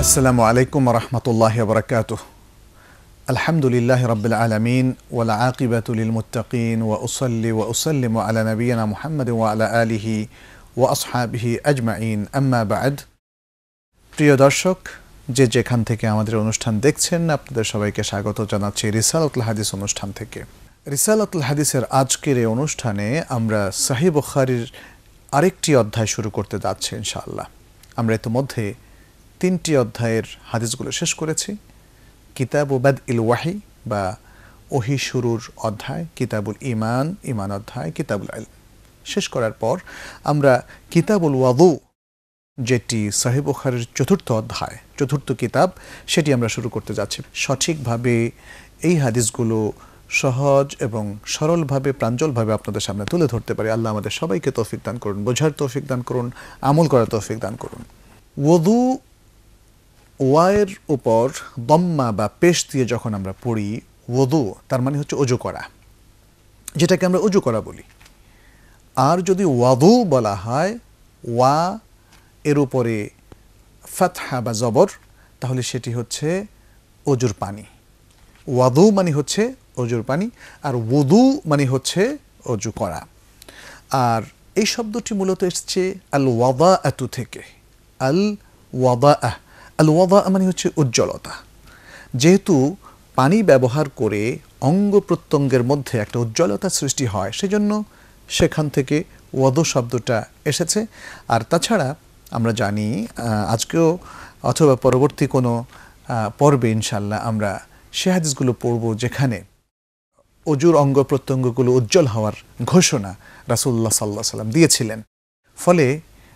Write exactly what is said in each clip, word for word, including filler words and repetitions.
আসসালামু আলাইকুম ওয়া রাহমাতুল্লাহি ওয়া বারাকাতুহু। আলহামদুলিল্লাহি রাব্বিল আলামিন ওয়াল আকিবাতু লিল মুত্তাকিন ওয়া উসাল্লি ওয়া উসাল্লিমু আলা নাবিয়িনা মুহাম্মাদিন ওয়া আলা আলিহি ওয়া আসহাবিহি আজমাইন, আম্মা বা'দ। প্রিয় দর্শক, যে যেখান থেকে আমাদের অনুষ্ঠান দেখছেন, আপনাদের সবাইকে স্বাগত জানাচ্ছি রিসালাতুল হাদিস অনুষ্ঠান থেকে। রিসালাতুল হাদিসের আজকের এই অনুষ্ঠানে আমরা সহিহ বুখারীর আরেকটি অধ্যায় শুরু করতে যাচ্ছি ইনশাআল্লাহ। আমরা ইতিমধ্যে তিনটি অধ্যায়ের হাদিসগুলো শেষ করেছি। কিতাবু বাদইল ওয়াহি বা ওহি শুরুর অধ্যায়, কিতাবুল ঈমান ঈমান অধ্যায়, কিতাবুল ইলম শেষ করার পর আমরা কিতাবুল ওয়াদু, যেটি সহিহ বুখারীর চতুর্থ অধ্যায়, চতুর্থ কিতাব, সেটি আমরা শুরু করতে যাচ্ছি। সঠিকভাবে এই হাদিসগুলো সহজ এবং সরলভাবে প্রাঞ্জলভাবে আপনাদের সামনে তুলে ধরতে পারি। আল্লাহ আমাদের সবাইকে তৌফিক দান করুন, বোঝার তৌফিক দান করুন, আমল করার তৌফিক দান করুন। ওযু ওয়ায়ের উপর দম্মা বা পেশ দিয়ে যখন আমরা পড়ি ওযু, তার মানে হচ্ছে অজু করা, যেটাকে আমরা অজু করা বলি। আর যদি ওয়াদু বলা হয় ওয়া এর উপরে ফাতহা বা জবর, তাহলে সেটি হচ্ছে অজুর পানি। ওয়াদু মানে হচ্ছে অজুর পানি, আর ওযু মানে হচ্ছে অজু করা। আর এই শব্দটি মূলত এসছে আল ওয়াদাআতু থেকে। আল ওয়াদাআহ আল ওয়াদা মানে হচ্ছে উজ্জ্বলতা। যেহেতু পানি ব্যবহার করে অঙ্গ প্রত্যঙ্গের মধ্যে একটা উজ্জ্বলতা সৃষ্টি হয়, সেজন্য সেখান থেকে ওয়াদু শব্দটা এসেছে। আর তাছাড়া আমরা জানি, আজকেও অথবা পরবর্তী কোনো পর্বে ইনশাল্লাহ আমরা সে হাদিসগুলো পড়ব যেখানে অজুর অঙ্গ প্রত্যঙ্গগুলো উজ্জ্বল হওয়ার ঘোষণা রাসূলুল্লাহ সাল্লাল্লাহু আলাইহি ওয়াসাল্লাম দিয়েছিলেন। ফলে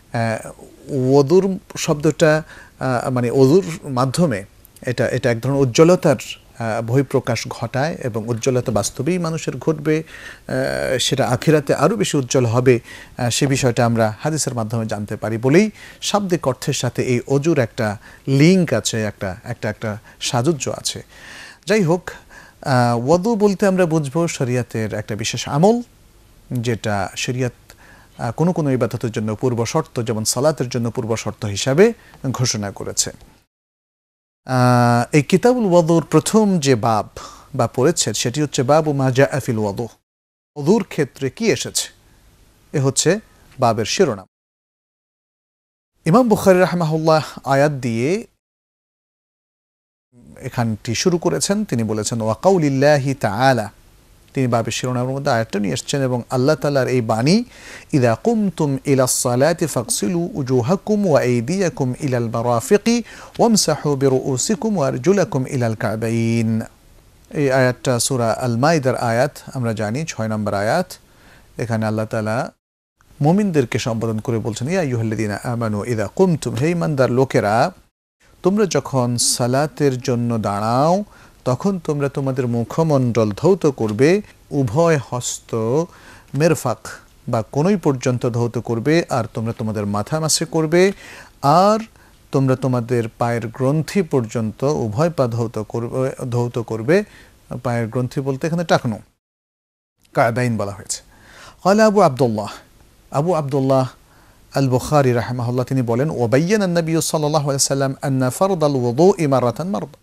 ওযুর শব্দটা মানে অজুর মাধ্যমে এটা এটা এক ধরনের উজ্জ্বলতার বহিঃপ্রকাশ ঘটায়, এবং উজ্জ্বলতা বাস্তবেই মানুষের ঘটবে, সেটা আখিরাতে আরও বেশি উজ্জ্বল হবে, সে বিষয়টা আমরা হাদিসের মাধ্যমে জানতে পারি বলেই শাব্দিক অর্থের সাথে এই অজুর একটা লিঙ্ক আছে, একটা একটা একটা সাযুজ্য আছে। যাই হোক, ওযু বলতে আমরা বুঝবো শরিয়াতের একটা বিশেষ আমল, যেটা শরিয়াত কোনো কোনো ইবাদতের জন্য পূর্ব শর্ত, যেমন সালাতের জন্য পূর্ব শর্ত হিসাবে ঘোষণা করেছে। এই কিতাবুল ওয়াদুর প্রথম যে বাব বা পড়েছে সেটি হচ্ছে বাবু মা জাআ ফিল ওয়াদু, ওযুর ক্ষেত্রে কি এসেছে, এ হচ্ছে বাবের শিরোনাম। ইমাম বুখারী রাহিমাহুল্লাহ আয়াত দিয়ে এখানটি শুরু করেছেন। তিনি বলেছেন ওয়া কাউলিল্লাহি তাআলা, তিনি বাবের শিরোনামের মধ্যে আয়াতটা নিয়ে এসেছেন, এবং আল্লাহ তাআলার এই বাণী, ইযা কুমতুম ইলাস সালাতি ফাগসিলু উজুহাকুম ওয়া আইদিয়াকুম ইলাল মারাফিকি ওয়ামসাহু বিরুউসিকুম ওয়া আরজুলাকুম ইলাল কাবাইন। এই আয়াতটা সূরা আল মাইদার আয়াত, আমরা জানি ছয় নম্বর আয়াত। এখানে আল্লাহ তাআলা মুমিনদেরকে সম্বোধন করে বলছেন, ইয়া আইয়ুহাল্লাযীনা আমানু ইযা কুমতুম, হে ঈমানদার লোকেরা, তোমরা যখন সালাতের জন্য দাঁড়াও তখন তোমরা তোমাদের মুখমণ্ডল ধৌত করবে, উভয় হস্ত মেরফাক বা কোনই পর্যন্ত ধৌত করবে, আর তোমরা তোমাদের মাথা মাসে করবে, আর তোমরা তোমাদের পায়ের গ্রন্থি পর্যন্ত উভয় পা ধৌত করবে ধৌত করবে পায়ের গ্রন্থি বলতে এখানে টাকনো, কাবাইন বলা হয়েছে। ক্বালা আবু আব্দুল্লাহ, আবু আব্দুল্লাহ আল বুখারী রাহিমাহুল্লাহ তিনি বলেন, ওয়াবায়্যানা আন-নবী সাল্লাল্লাহু আলাইহি ওয়াসাল্লাম আন্না ফারদাল ওযুই মারাতান মারদা।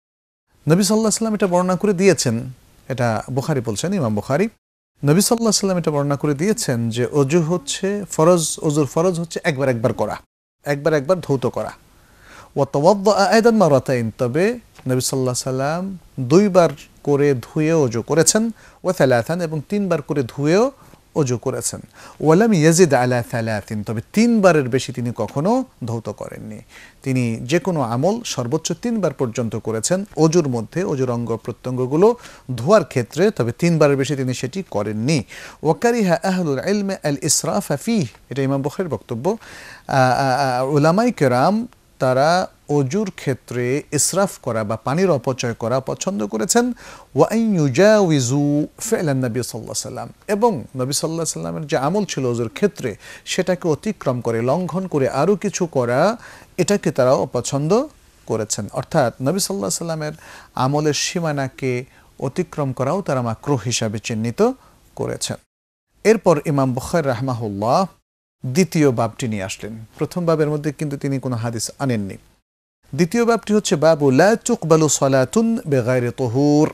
নবী সাল্লাল্লাহু আলাইহি ওয়াসাল্লাম এটা বর্ণনা করে দিয়েছেন, এটা বুখারী বলছেন, ইমাম বুখারী। নবী সাল্লাল্লাহু আলাইহি ওয়াসাল্লাম এটা বর্ণনা করে দিয়েছেন যে অজু হচ্ছে ফরজ, অজুর ফরজ হচ্ছে একবার একবার করা, একবার একবার ধৌত করা। ওয়া তাওয়াদ্দা আইদান মারাতাইন, তবে নবী সাল্লাল্লাহু আলাইহি ওয়াসাল্লাম দুইবার করে ধুয়ে অজু করেছেন, ওয়া সালাসান, এবং তিনবার করে ধুয়েও অজু করেছেন। ওয়ালাম ইয়াজিদ আলা সালাতিন, তবে তিনবারের বেশি তিনি কখনো ধৌত করেননি। তিনি যে কোনো আমল সর্বোচ্চ তিনবার পর্যন্ত করেছেন অজুর মধ্যে, অজুর অঙ্গ প্রত্যঙ্গগুলো ধোয়ার ক্ষেত্রে, তবে তিনবারের বেশি তিনি সেটি করেননি। ওয়াকারিহা আহলুল ইলম আল ইসরাফা ফিহ, এটা ইমাম বুখারীর বক্তব্য। উলামায়ে কেরাম তারা অজুর ক্ষেত্রে ইসরাফ করা বা পানির অপচয় করা পছন্দ করেছেন। ওয়া আন ইউজাউযু ফি'লান নবী সাল্লাল্লাহু আলাইহি ওয়াসাল্লাম, এবং নবী সাল্লাল্লাহু আলাইহি ওয়াসাল্লামের যে আমল ছিল অজুর ক্ষেত্রে, সেটাকে অতিক্রম করে, লঙ্ঘন করে আরও কিছু করা, এটাকে তারা অপছন্দ করেছেন। অর্থাৎ নবী সাল্লাল্লাহু আলাইহি ওয়াসাল্লামের আমলের সীমানাকে অতিক্রম করাও তারা মাকরুহ হিসাবে চিহ্নিত করেছেন। এরপর ইমাম বুখারী রাহিমাহুল্লাহ দ্বিতীয় বাবটি নিয়ে আসলেন। প্রথম বাবের মধ্যে কিন্তু তিনি কোনো হাদিস আনেননি। দ্বিতীয় বাবটি হচ্ছে বাবু লা তুকবালু সালাতুন বিগাইরি তুহুর,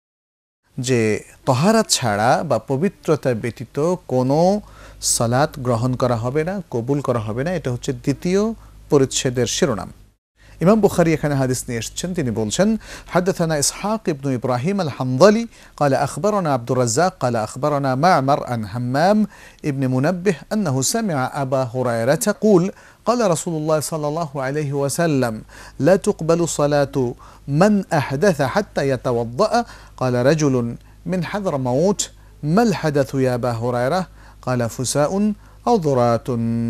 যে তহারাত ছাড়া বা পবিত্রতা ব্যতীত কোনো সালাত গ্রহণ করা হবে না, কবুল করা হবে না। এটা হচ্ছে দ্বিতীয় পরিচ্ছেদের শিরোনাম। ইমাম বুখারী এখানে হাদিস নিয়ে এসেছেন, তিনি বলছেন হাদাথানা ইসহাক ইবনু ইব্রাহিম আল হামদালি قال أخبرنا عبد الرزاق قال أخبرنا معمر عن همام ابن منبه أنه سمع أبا هريرة يقول قال رسول الله صلى الله عليه وسلم لا تقبل صلاة من أحدث حتى يتوضأ قال رجل من حضرموت ما الحدث يا أبا هريرة قال فساء أو ضرات।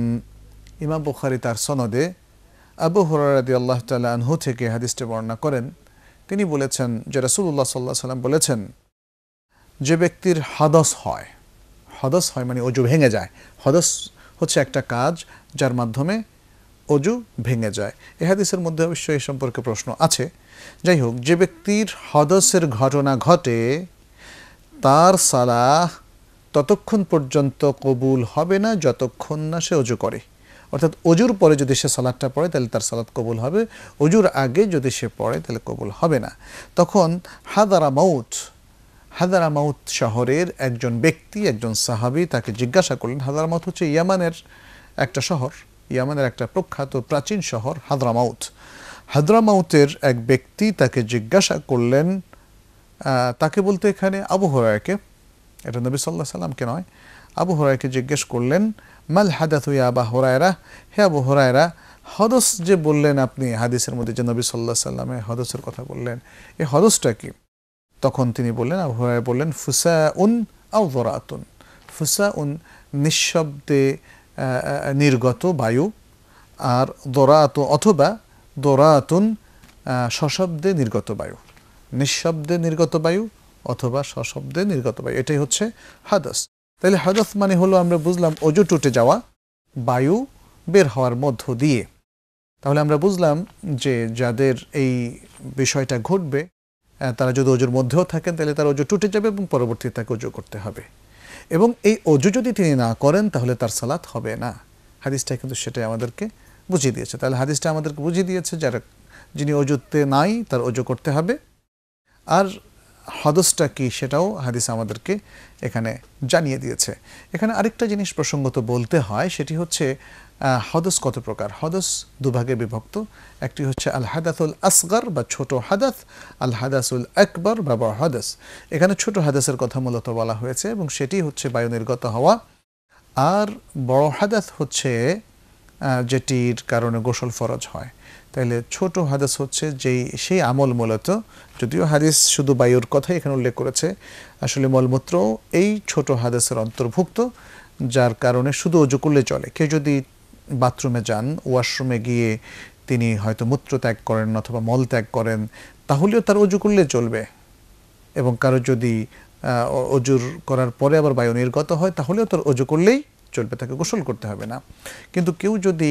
ইমাম বুখারী তার সনদে আবু হুরায়রা রাদিয়াল্লাহু তাআলা আনহু থেকে হাদিসটি বর্ণনা করেন, তিনি বলেছেন যে রাসূলুল্লাহ সাল্লাল্লাহু আলাইহি ওয়াসাল্লাম বলেছেন, যে ব্যক্তির হদস হয়, হদস হয় মানে অজু ভেঙে যায়। হদস হচ্ছে একটা কাজ যার মাধ্যমে অজু ভেঙে যায়। এই হাদিসের মধ্যে অবশ্যই এই সম্পর্কে প্রশ্ন আছে। যাই হোক, যে ব্যক্তির হদসের ঘটনা ঘটে তার সালাহ ততক্ষণ পর্যন্ত কবুল হবে না যতক্ষণ না সে অজু করে। অর্থাৎ অজুর পরে যদি সে সালাতটা পড়ে তাহলে তার সালাত কবুল হবে, অজুর আগে যদি সে পড়ে তাহলে কবুল হবে না। তখন হাদারা মাউত, হাদারা মাউত শহরের একজন ব্যক্তি, একজন সাহাবী তাকে জিজ্ঞাসা করলেন। হাদারা মাউত হচ্ছে ইয়ামানের একটা শহর, ইয়ামানের একটা প্রখ্যাত প্রাচীন শহর হাদরামাউত। হাদরামাউতের এক ব্যক্তি তাকে জিজ্ঞাসা করলেন, তাকে বলতে এখানে আবু হুরায়রাকে, এটা নবী সাল্লাল্লাহু আলাইহি সাল্লামকে নয়, আবু হুরায়রাকে জিজ্ঞেস করলেন মাল হাদাথু ইয়া আবা হুরায়রা, হে আবু হুরায়রা, হদস যে বললেন আপনি হাদিসের মধ্যে, যে নবী সাল্লাল্লাহু আলাইহি সাল্লামের হদসের কথা বললেন, এই হদসটা কি? তখন তিনি বললেন, আবু হুরায়রা বললেন ফুসাউন আও যরাতুন। ফুসাউন নিঃশব্দে নির্গত বায়ু, আর দরাত অথবা দরাতুন সশব্দে নির্গত বায়ু। নিঃশব্দে নির্গত বায়ু অথবা সশব্দে নির্গত বায়ু, এটাই হচ্ছে হাদস। তাহলে হাদস মানে হলো, আমরা বুঝলাম অজু টুটে যাওয়া, বায়ু বের হওয়ার মধ্য দিয়ে। তাহলে আমরা বুঝলাম যে যাদের এই বিষয়টা ঘটবে তারা যদি অজুর মধ্যেও থাকেন তাহলে তার অজু টুটে যাবে এবং পরবর্তীতে তাকে অজু করতে হবে, এবং এই অজু যদি তিনি না করেন তাহলে তার সালাত হবে না। হাদিসটা কিন্তু সেটাই আমাদেরকে বুঝিয়ে দিয়েছে। তাহলে হাদিসটা আমাদেরকে বুঝিয়ে দিয়েছে যারা যিনি অজুতে নাই তার অজু করতে হবে। আর হদসটা কি সেটাও হাদিস আমাদেরকে এখানে জানিয়ে দিয়েছে। এখানে আরেকটা জিনিস প্রসঙ্গত বলতে হয়, সেটি হচ্ছে হদস কত প্রকার। হদস দুভাগে বিভক্ত, একটি হচ্ছে আল হাদাসুল আসগর বা ছোট হাদাস, আল হাদাসুল আকবর বা বড় হাদাস। এখানে ছোট হাদাসের কথা মূলত বলা হয়েছে এবং সেটি হচ্ছে বায়ু নির্গত হওয়া। আর বড় হাদাস হচ্ছে যেটির কারণে গোসল ফরজ হয়। তাইলে ছোট হাদিস হচ্ছে যেই সেই আমল, মূলত যদিও হাদিস শুধু বায়ুর কথাই এখানে উল্লেখ করেছে, আসলে মলমূত্র এই ছোট হাদিসের অন্তর্ভুক্ত, যার কারণে শুধু অজু করলে চলে। কেউ যদি বাথরুমে যান, ওয়াশরুমে গিয়ে তিনি হয়তো মূত্র ত্যাগ করেন অথবা মল ত্যাগ করেন, তাহলেও তার অজু করলে চলবে। এবং কারো যদি অজুর করার পরে আবার বায়ু নির্গত হয় তাহলেও তার অজু করলেই চলবে, তাকে গোসল করতে হবে না। কিন্তু কেউ যদি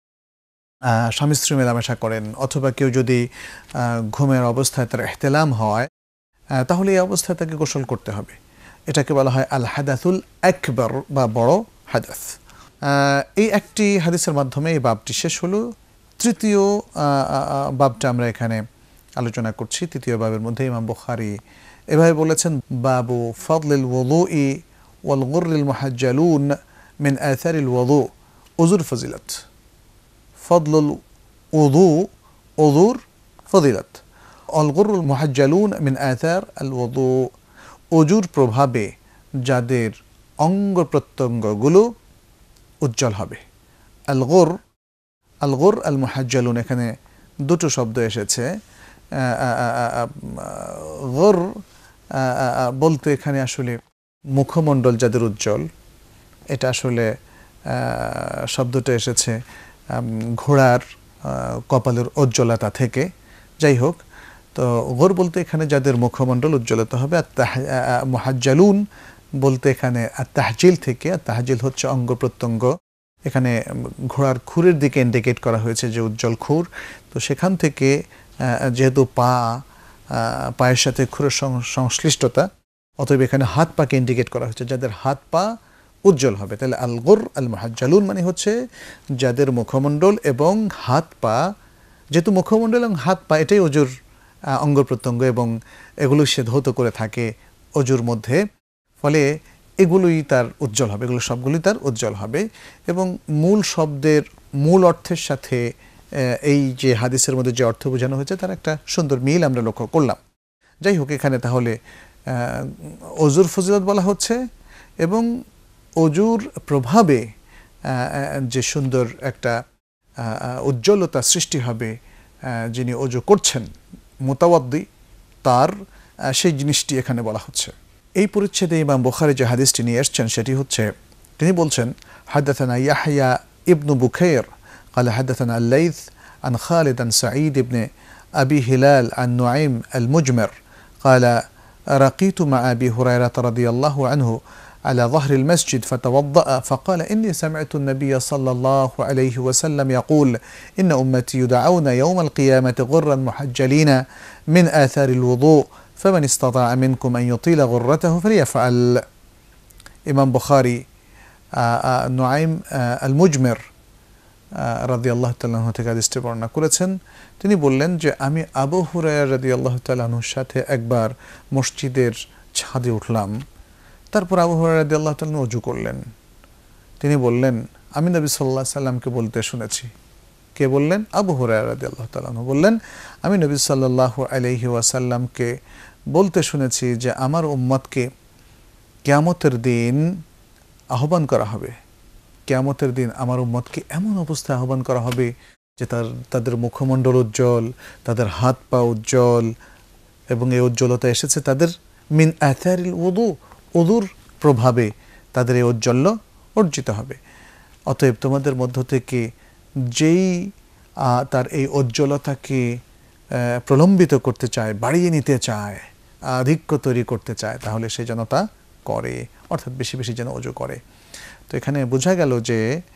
স্বামী স্ত্রী মেলামেশা করেন অথবা কেউ যদি ঘুমের অবস্থায় তার ইহতিলাম হয়, তাহলে এই অবস্থায় তাকে গোসল করতে হবে। এটাকে বলা হয় আল হাদাসুল আকবর বা বড় হাদাস। এই একটি হাদিসের মাধ্যমে এই বাবটি শেষ হলো। তৃতীয় বাবটা আমরা এখানে আলোচনা করছি। তৃতীয় বাবের মধ্যে ইমাম বুখারী এভাবে বলেছেন, বাবু ফাদলিল ওযুই ওয়াল গুররিল মুহাজ্জালুন মিন আথারিল ওযু, ওযুর ফজিলত। ফদলুল ওযু, ওযুর ফজিলত। আল গুররুল মুহাজ্জালুন মিন আথার আল ওযু, ওযুর প্রভাবে যাদের অঙ্গ প্রত্যঙ্গগুলো উজ্জ্বল হবে। আল গুর, আল গুর আল মুহাজ্জালুন, এখানে দুটো শব্দ এসেছে। গুর বলতে এখানে আসলে মুখমণ্ডল যাদের উজ্জ্বল, এটা আসলে শব্দটা এসেছে ঘোড়ার কপালের উজ্জ্বলতা থেকে। যাই হোক, তো গুর বলতে এখানে যাদের মুখমণ্ডল উজ্জ্বলতা হবে। আর মুহাজ্জালুন বলতে এখানে আর তাহজিল থেকে, আর তাহজিল হচ্ছে অঙ্গ প্রত্যঙ্গ। এখানে ঘোড়ার খুরের দিকে ইন্ডিকেট করা হয়েছে যে উজ্জ্বল খুর, তো সেখান থেকে যেহেতু পা, পায়ের সাথে খুরের সংশ্লিষ্টতা, অতএব এখানে হাত পাকে ইন্ডিকেট করা হয়েছে যাদের হাত পা উজ্জ্বল হবে। তাহলে আল গুর আল মুহাজ্জালুন মানে হচ্ছে যাদের মুখমণ্ডল এবং হাত পা যেহেতু মুখমণ্ডল এবং হাত পা এটাই অজুর অঙ্গ প্রত্যঙ্গ এবং এগুলো সে ধৌত করে থাকে অজুর মধ্যে, ফলে এগুলোই তার উজ্জ্বল হবে, এগুলো সবগুলোই তার উজ্জ্বল হবে। এবং মূল শব্দের মূল অর্থের সাথে এই যে হাদিসের মধ্যে যে অর্থ বোঝানো হয়েছে তার একটা সুন্দর মিল আমরা লক্ষ্য করলাম। যাই হোক, এখানে তাহলে অজুর ফজিলত বলা হচ্ছে এবং অজুর প্রভাবে যে সুন্দর একটা উজ্জ্বলতা সৃষ্টি হবে যিনি অজু করছেন মুতাওয়াদ্দি, তার সেই জিনিসটি এখানে বলা হচ্ছে। এই পরিচ্ছেদে ইমাম বুখারী যে হাদিসটি নিয়ে এসছেন সেটি হচ্ছে, তিনি বলছেন হাদাথানা ইয়াহইয়া ইবনু বুখাইর قال حدثنا الليث عن خالد عن سعيد بن أبي هلال عن نعيم المجمر قال رقيت مع أبي هريرة رضي الله عنه على ظهر المسجد فتوضأ فقال إني سمعت النبي صلى الله عليه وسلم يقول إن أمتي يدعون يوم القيامة غرا محجلين من آثار الوضوء فمن استطاع منكم أن يطيل غرته فليفعل. إمام بخاري نعيم المجمر রাদিয়াল্লাহু তাআলা আনহু থেকে হাদিসটি বর্ণনা করেছেন। তিনি বললেন যে আমি আবু হুরায়রা রাদিয়াল্লাহু তাআলা আনহুর সাথে একবার মসজিদের ছাদে উঠলাম। তারপর আবু হুরায়রা রাদিয়াল্লাহু তাআলা আনহু ওযু করলেন। তিনি বললেন আমি নবী সাল্লাল্লাহু আলাইহি সাল্লামকে বলতে শুনেছি। কে বললেন? আবু হুরায়রা রাদিয়াল্লাহু তাআলা আনহু বললেন আমি নবী সাল্লাল্লাহু আলাইহি ওয়াসাল্লামকে বলতে শুনেছি যে আমার উম্মতকে কিয়ামতের দিন আহ্বান করা হবে, কিয়ামতের দিন আমার উম্মতকে এমন অবস্থায় আহ্বান করা হবে যে তার তাদের মুখমণ্ডল উজ্জ্বল, তাদের হাত পা উজ্জ্বল এবং এই উজ্জ্বলতা এসেছে তাদের মিন আথারিল উযু, উযুর প্রভাবে তাদের এই ঔজ্জ্বল্য অর্জিত হবে। অতএব তোমাদের মধ্য থেকে যেই তার এই উজ্জ্বলতাকে প্রলম্বিত করতে চায়, বাড়িয়ে নিতে চায়, আধিক্য তৈরি করতে চায়, তাহলে সে যেন তা করে, অর্থাৎ বেশি বেশি যেন ওযু করে। তো এখানে বোঝা গেল যে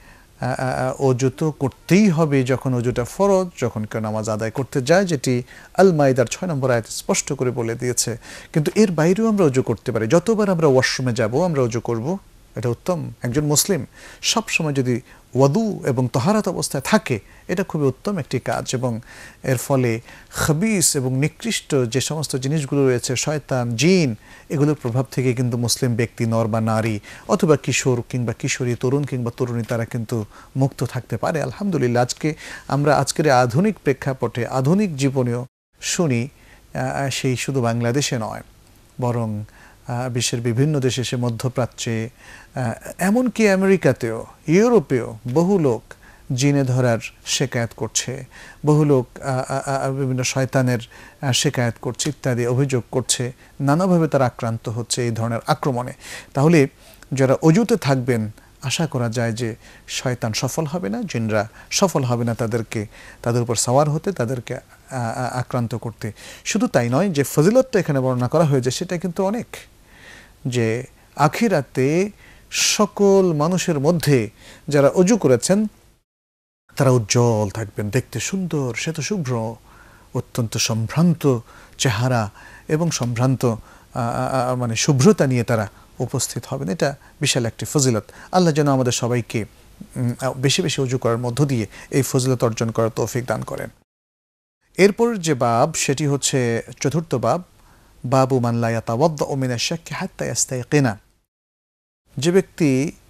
ওযু তো করতেই হবে যখন ওযুটা ফরজ, যখন কেউ নামাজ আদায় করতে যায়, যেটি আল মাইদার ছয় নম্বর আয়াতে স্পষ্ট করে বলে দিয়েছে। কিন্তু এর বাইরেও আমরা ওযু করতে পারি। যতবার আমরা ওয়াশরুমে যাব আমরা ওযু করব, এটা উত্তম। একজন মুসলিম সবসময় যদি ওয়াদু এবং তহারাত অবস্থায় থাকে, এটা খুবই উত্তম একটি কাজ এবং এর ফলে খবিস এবং নিকৃষ্ট যে সমস্ত জিনিসগুলো রয়েছে, শয়তান, জিন, এগুলোর প্রভাব থেকে কিন্তু মুসলিম ব্যক্তি, নর বা নারী অথবা কিশোর কিংবা কিশোরী, তরুণ কিংবা তরুণী, তারা কিন্তু মুক্ত থাকতে পারে। আলহামদুলিল্লাহ, আজকে আমরা আজকের আধুনিক প্রেক্ষাপটে আধুনিক জীবনেও শুনি, সেই শুধু বাংলাদেশে নয় বরং বিশ্বের বিভিন্ন দেশে, সে মধ্যপ্রাচ্যে, এমনকি আমেরিকাতেও, ইউরোপেও বহু লোক জিনে ধরার শেকায়াত করছে, বহু লোক বিভিন্ন শয়তানের শেকায়াত করছে ইত্যাদি অভিযোগ করছে, নানাভাবে তারা আক্রান্ত হচ্ছে এই ধরনের আক্রমণে। তাহলে যারা অজুতে থাকবেন, আশা করা যায় যে শয়তান সফল হবে না, জিনরা সফল হবে না তাদেরকে তাদের উপর সওয়ার হতে, তাদেরকে আক্রান্ত করতে। শুধু তাই নয়, যে ফজিলতটা এখানে বর্ণনা করা হয়েছে সেটা কিন্তু অনেক, যে আখিরাতে সকল মানুষের মধ্যে যারা অজু করেছেন তারা উজ্জ্বল থাকবেন, দেখতে সুন্দর, শ্বেতশুভ্র, অত্যন্ত সম্ভ্রান্ত চেহারা এবং সম্ভ্রান্ত মানে শুভ্রতা নিয়ে তারা উপস্থিত হবেন। এটা বিশাল একটি ফজিলত। আল্লাহ যেন আমাদের সবাইকে বেশি বেশি অজু করার মধ্য দিয়ে এই ফজিলত অর্জন করার তৌফিক দান করেন। এরপর যে বাব সেটি হচ্ছে চতুর্থ বাব, বাবু মান লা ইয়াতাওয়াদ্দাউ মিনাশ শাক্কি হাত্তা ইয়াস্তাইকিনা। যে ব্যক্তি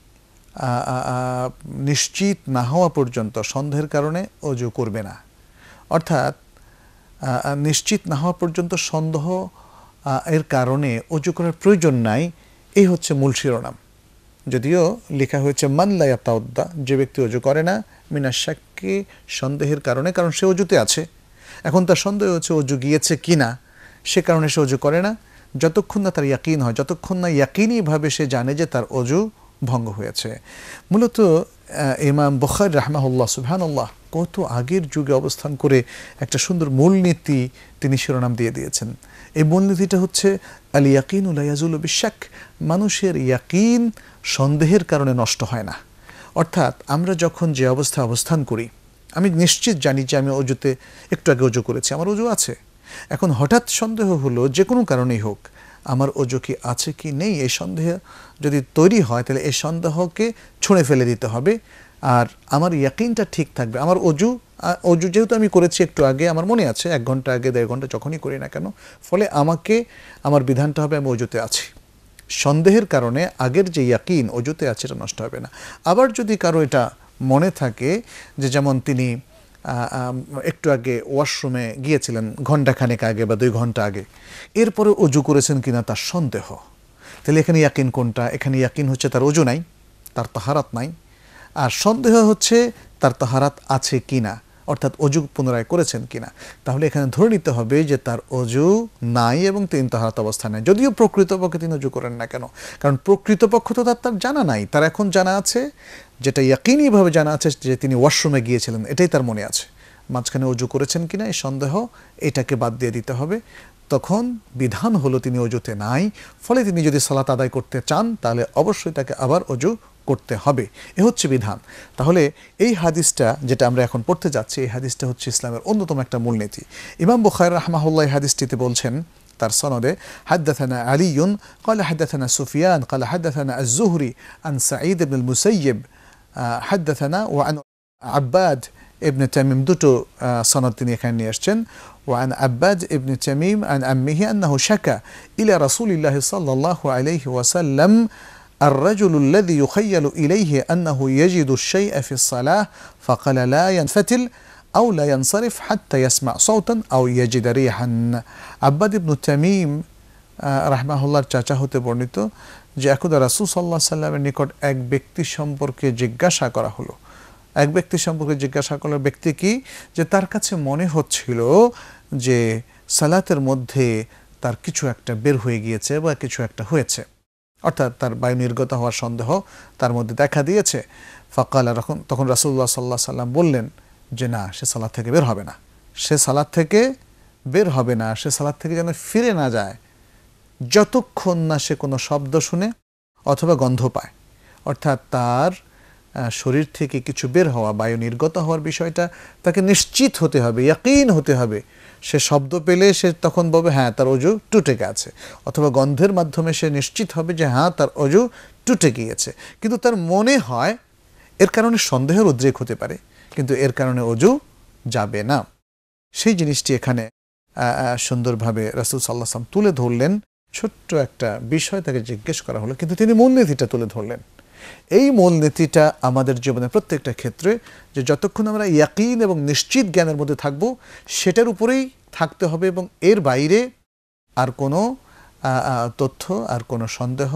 নিশ্চিত না হওয়া পর্যন্ত, সন্দেহের কারণে অজু করবে না, অর্থাৎ নিশ্চিত না হওয়া পর্যন্ত সন্দেহ এর কারণে অজু করার প্রয়োজন নাই, এই হচ্ছে মূল শিরোনাম। যদিও লেখা হয়েছে মান লা ইয়াতাওয়াদ্দা, যে ব্যক্তি অজু করে না মিনাশ শাক্কি, সন্দেহের কারণে, কারণ সে অজুতে আছে, এখন তার সন্দেহ হচ্ছে অজু গিয়েছে কিনা, সে কারণে সে অজু করে না। যতক্ষণ না তার ইয়াকিন হয়, যতক্ষণ না ইয়াকিনীভাবে সে জানে যে তার অজু ভঙ্গ হয়েছে। মূলত ইমাম বুখারী রাহমাহুল্লাহ, সুবহানাল্লাহ, কত আগের যুগে অবস্থান করে একটা সুন্দর মূলনীতি তিনি শিরোনাম দিয়ে দিয়েছেন। এই মূলনীতিটা হচ্ছে আল ইয়াকিনু লা ইয়াজুলু বিশ-শাক, মানুষের ইয়াকিন সন্দেহের কারণে নষ্ট হয় না। অর্থাৎ আমরা যখন যে অবস্থায় অবস্থান করি, আমি নিশ্চিত জানি যে আমি অজুতে একটু আগে অজু করেছি, আমার অজু আছে, এখন হঠাৎ সন্দেহ হলো, যে কোনো কারণেই হোক, আমার অজু কি আছে কি নেই, এই সন্দেহ যদি তৈরি হয় তাহলে এই সন্দেহকে ছুঁড়ে ফেলে দিতে হবে, আর আমার ইয়াকিনটা ঠিক থাকবে। আমার অজু অজু যেহেতু আমি করেছি একটু আগে, আমার মনে আছে এক ঘন্টা আগে, দেড় ঘন্টা যখনই করি না কেন, ফলে আমাকে আমার বিধানটা হবে আমি অজুতে আছি। সন্দেহের কারণে আগের যে ইয়াকিন অজুতে আছে এটা নষ্ট হবে না। আবার যদি কারো এটা মনে থাকে যে যেমন তিনি একটু আগে ওয়াশরুমে গিয়েছিলেন ঘণ্টাখানেক আগে বা দুই ঘন্টা আগে, এরপরে অজু করেছেন কিনা তার সন্দেহ, তাহলে এখানে ইয়াকিন কোনটা? এখানে ইয়াকিন হচ্ছে তার অজু নাই, তার তাহারাত নাই, আর সন্দেহ হচ্ছে তার তাহারাত আছে কিনা, অর্থাৎ অজু পুনরায় করেছেন কিনা। তাহলে এখানে ধরে নিতে হবে যে তার অজু নাই এবং তিনি তাহারাত অবস্থা নেই, যদিও প্রকৃতপক্ষে তিনি অজু করেন না কেন, কারণ প্রকৃতপক্ষ তো তার তার জানা নাই, তার এখন জানা আছে যেটা ইয়াকিনীভাবে জানা আছে যে তিনি ওয়াশরুমে গিয়েছিলেন, এটাই তার মনে আছে। মাঝখানে অজু করেছেন কিনা এই সন্দেহ, এটাকে বাদ দিয়ে দিতে হবে। তখন বিধান হলো তিনি অজুতে নাই, ফলে তিনি যদি সালাত আদায় করতে চান তাহলে অবশ্যই তাকে আবার অজু করতে হবে, এ হচ্ছে বিধান। তাহলে এই হাদিসটা যেটা আমরা এখন পড়তে যাচ্ছি, এই হাদিসটা হচ্ছে ইসলামের অন্যতম একটা মূলনীতি। ইমাম বুখারী রাহমাহুল্লাহ এই হাদিসটিতে বলছেন তার সনদে, হাদাথানা আলিয়ুন ক্বালা হাদাথানা সুফিয়ান ক্বালা হাদাথানা আয-যুহরি আন সাঈদ ইবনে আল-মুসাইয়্যিব হাদাথানা ওয়া আন আব্বাদ ইবনে তামিম, দুটো সনদ তিনি এখানে নিয়ে আসছেন। وعن عباد ابن تميم عن عمه أنه شكى إلى رسول الله صلى الله عليه وسلم الرجل الذي يخيل إليه أنه يجد الشيء في الصلاة فقال لا ينفتل أو لا ينصرف حتى يسمع صوتا أو يجد ريحا. عباد ابن تميم رحمه الله চাচা হতে বর্ণিত যে একদা রাসূল সাল্লাল্লাহু আলাইহি ওয়াসাল্লামের নিকট এক ব্যক্তি সম্পর্কে জিজ্ঞাসা করা হলো। এক ব্যক্তি সম্পর্কে জিজ্ঞাসা করলো, ব্যক্তি কি? যে তার কাছে মনে হচ্ছিল যে সালাতের মধ্যে তার কিছু একটা বের হয়ে গিয়েছে বা কিছু একটা হয়েছে, অর্থাৎ তার বায়ু নির্গত হওয়ার সন্দেহ তার মধ্যে দেখা দিয়েছে। ফাকাল, তখন রাসূলুল্লাহ সাল্লাল্লাহু আলাইহি ওয়াসাল্লাম বললেন যে না, সে সালাত থেকে বের হবে না, সে সালাত থেকে বের হবে না, সে সালাত থেকে যেন ফিরে না যায় যতক্ষণ না সে কোনো শব্দ শুনে অথবা গন্ধ পায়। অর্থাৎ তার শরীর থেকে কিছু বের হওয়া, বায়ু নির্গত হওয়ার বিষয়টা তাকে নিশ্চিত হতে হবে, ইয়াকিন হতে হবে। সে শব্দ পেলে সে তখন বলবে হ্যাঁ তার অজু টুটে গেছে, অথবা গন্ধের মাধ্যমে সে নিশ্চিত হবে যে হ্যাঁ তার অজু টুটে গিয়েছে। কিন্তু তার মনে হয়, এর কারণে সন্দেহের উদ্রেক হতে পারে, কিন্তু এর কারণে অজু যাবে না। সেই জিনিসটি এখানে সুন্দরভাবে রাসূল সাল্লাল্লাহু আলাইহি ওয়াসাল্লাম তুলে ধরলেন। ছোট্ট একটা বিষয় তাকে জিজ্ঞেস করা হলো, কিন্তু তিনি মূলনীতিটা তুলে ধরলেন। এই মূলনীতিটা আমাদের জীবনের প্রত্যেকটা ক্ষেত্রে, যে যতক্ষণ আমরা ইয়াকিন এবং নিশ্চিত জ্ঞানের মধ্যে থাকব সেটার উপরেই থাকতে হবে, এবং এর বাইরে আর কোনো তথ্য, আর কোনো সন্দেহ,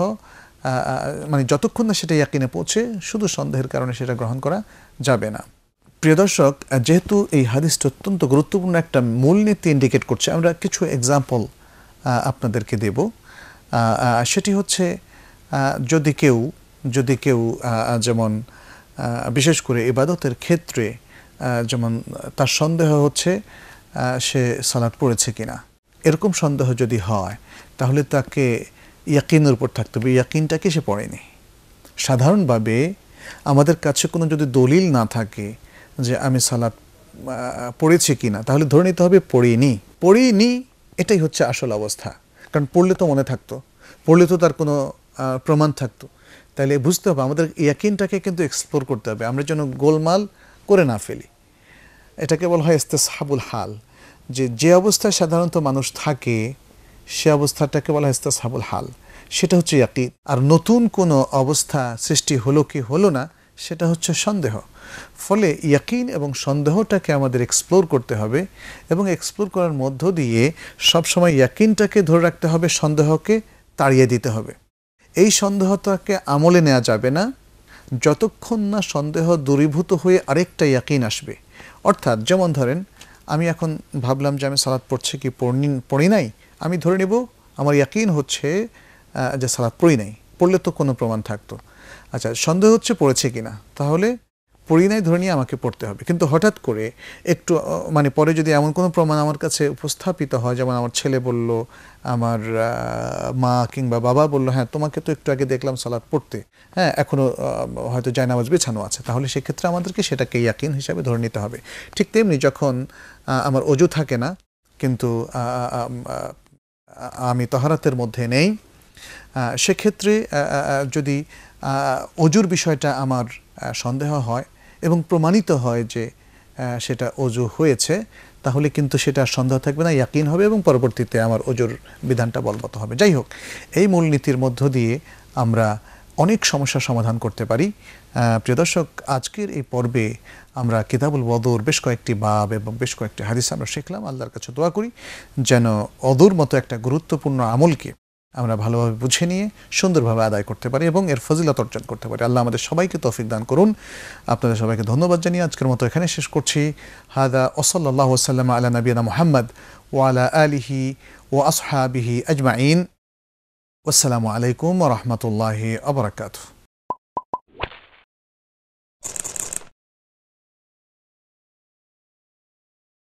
মানে যতক্ষণ না সেটা ইয়াকিনে পৌঁছে, শুধু সন্দেহের কারণে সেটা গ্রহণ করা যাবে না। প্রিয় দর্শক, যেহেতু এই হাদিসটা অত্যন্ত গুরুত্বপূর্ণ একটা মূলনীতি ইন্ডিকেট করছে, আমরা কিছু এক্সাম্পল আপনাদেরকে দেব। সেটি হচ্ছে, যদি কেউ যদি কেউ যেমন বিশেষ করে ইবাদতের ক্ষেত্রে যেমন তার সন্দেহ হচ্ছে সে সালাত পড়েছে কিনা, এরকম সন্দেহ যদি হয় তাহলে তাকে ইয়াকিনের উপর থাকতে হবে, ইয়াকিনটাকে সে পড়েনি। সাধারণভাবে আমাদের কাছে কোনো যদি দলিল না থাকে যে আমি সালাত পড়েছি কিনা, তাহলে ধরে নিতে হবে পড়িনি পড়িনি এটাই হচ্ছে আসল অবস্থা। কারণ পড়লে তো মনে থাকতো, পড়লে তো তার কোনো প্রমাণ থাকতো। তাহলে বুঝতে হবে আমাদের ইয়াকিনটাকে কিন্তু এক্সপ্লোর করতে হবে, আমরা যেন গোলমাল করে না ফেলি। এটাকে বলা হয় ইস্তেসহাবুল হাল, যে যে অবস্থায় সাধারণত মানুষ থাকে সে অবস্থাটাকে বলা হয় ইস্তেসহাবুল হাল, সেটা হচ্ছে ইয়াকিন। আর নতুন কোনো অবস্থা সৃষ্টি হলো কি হলো না সেটা হচ্ছে সন্দেহ। ফলে ইয়াকিন এবং সন্দেহটাকে আমাদের এক্সপ্লোর করতে হবে, এবং এক্সপ্লোর করার মধ্য দিয়ে সবসময় ইয়াকিনটাকে ধরে রাখতে হবে, সন্দেহকে তাড়িয়ে দিতে হবে। এই সন্দেহটাকে আমলে নেওয়া যাবে না যতক্ষণ না সন্দেহ দূরীভূত হয়ে আরেকটা ইয়াকিন আসবে। অর্থাৎ যেমন ধরেন, আমি এখন ভাবলাম যে আমি সালাত পড়ছি কি পড়ি পড়ি নাই, আমি ধরে নেব আমার ইয়াকিন হচ্ছে যে সালাত পড়ি নাই, পড়লে তো কোনো প্রমাণ থাকতো। আচ্ছা, সন্দেহ হচ্ছে পড়েছে কিনা, তাহলে পড়ি নাই ধরে নিয়ে আমাকে পড়তে হবে। কিন্তু হঠাৎ করে একটু মানে পরে যদি এমন কোনো প্রমাণ আমার কাছে উপস্থাপিত হয়, যেমন আমার ছেলে বলল, আমার মা কিংবা বাবা বলল, হ্যাঁ তোমাকে তো একটু আগে দেখলাম সালাত পড়তে, হ্যাঁ এখনও হয়তো জায়নামাজ বিছানো আছে, তাহলে সেক্ষেত্রে আমাদেরকে সেটাকে ইয়াকিন হিসাবে ধরে নিতে হবে। ঠিক তেমনি যখন আমার অজু থাকে না কিন্তু আমি তাহারাতের মধ্যে নেই, সেক্ষেত্রে যদি অজুর বিষয়টা আমার সন্দেহ হয় এবং প্রমাণিত হয় যে সেটা অজু হয়েছে, তাহলে কিন্তু সেটা সন্দেহ থাকবে না, ইয়াকিন হবে এবং পরবর্তীতে আমার অজুর বিধানটা বলবৎ হবে। যাই হোক, এই মূলনীতির মধ্য দিয়ে আমরা অনেক সমস্যার সমাধান করতে পারি। প্রিয় দর্শক, আজকের এই পর্বে আমরা কিতাবুল ওযুর বেশ কয়েকটি বাব এবং বেশ কয়েকটি হাদিস আমরা শিখলাম। আল্লাহর কাছে দোয়া করি যেন ওযুর মতো একটা গুরুত্বপূর্ণ আমলকে আমরা ভালোভাবে বুঝে নিয়ে সুন্দরভাবে আদায় করতে পারি এবং এর ফজিলত অর্জন করতে পারি। আল্লাহ আমাদের সবাইকে তৌফিক দান করুন। আপনাদের সবাইকে ধন্যবাদ জানিয়ে আজকের মতো এখানে শেষ করছি। হাদা ওয়া সাল্লাল্লাহু ওয়া সাল্লামা আলা নাবিয়িনা মুহাম্মদ ওয়া আলা আলিহি ওয়া আসহাবিহি আজমাইন। ওয়াসসালামু আলাইকুম ওয়া রাহমাতুল্লাহি ওয়া বারাকাতুহু।